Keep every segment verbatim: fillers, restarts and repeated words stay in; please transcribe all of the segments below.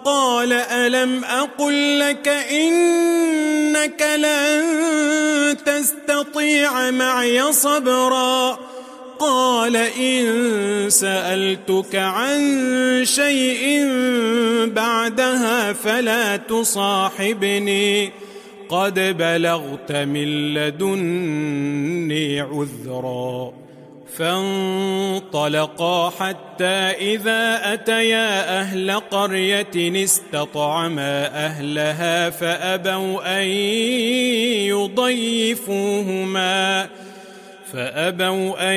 قال ألم أقل لك إنك لن تستطيع معي صبرا قال إن سألتك عن شيء بعدها فلا تصاحبني قد بلغت من لدني عذرا فانطلقا حتى إذا أتيا أهل قرية استطعما أهلها فأبوا أن يضيفوهما فأبوا أن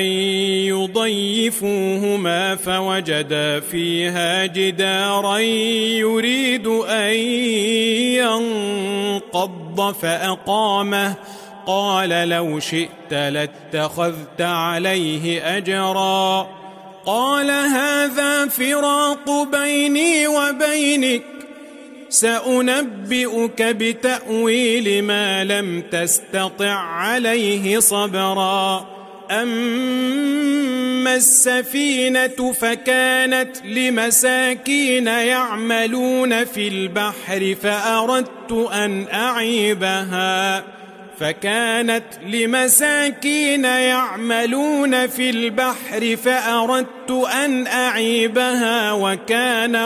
يضيفوهما فوجدا فيها جدارا يريد أن ينقض فأقامه قال لو شئت لاتخذت عليه أجرا قال هذا فراق بيني وبينك سأنبئك بتأويل ما لم تستطع عليه صبرا أما السفينة فكانت لمساكين يعملون في البحر فأردت أن أعيبها فكانت لمساكين يعملون في البحر فأردت أن أعيبها وكان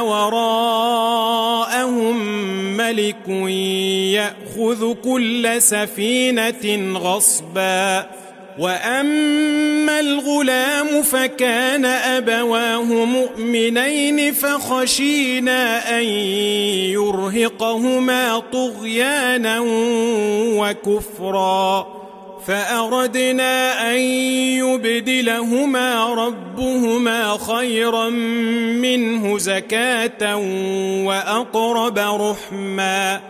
وراءهم ملك يأخذ كل سفينة غصبا وأما الغلام فكان أبواه مؤمنين فخشينا أن يرهقهما طغيانا وكفرا فأردنا أن يبدلهما ربهما خيرا منه زكاة وأقرب رحما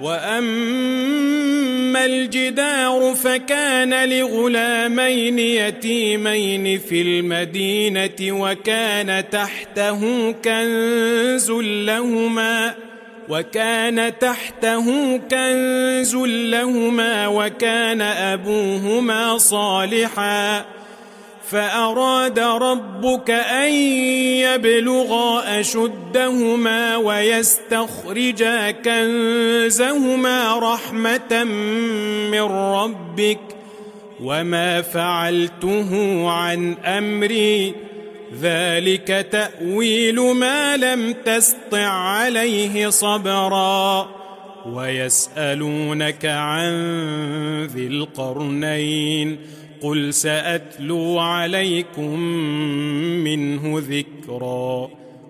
وأما الجدار فكان لغلامين يتيمين في المدينة وكان تحته كنز لهما وكان تحته كنز لهما وكان أبوهما صالحا فأراد ربك أن يبلغا أشدهما ويستخرجا كنزهما رحمة من ربك وما فعلته عن أمري ذلك تأويل ما لم تسطع عليه صبرا ويسألونك عن ذي القرنين قل سأتلو عليكم منه ذكرا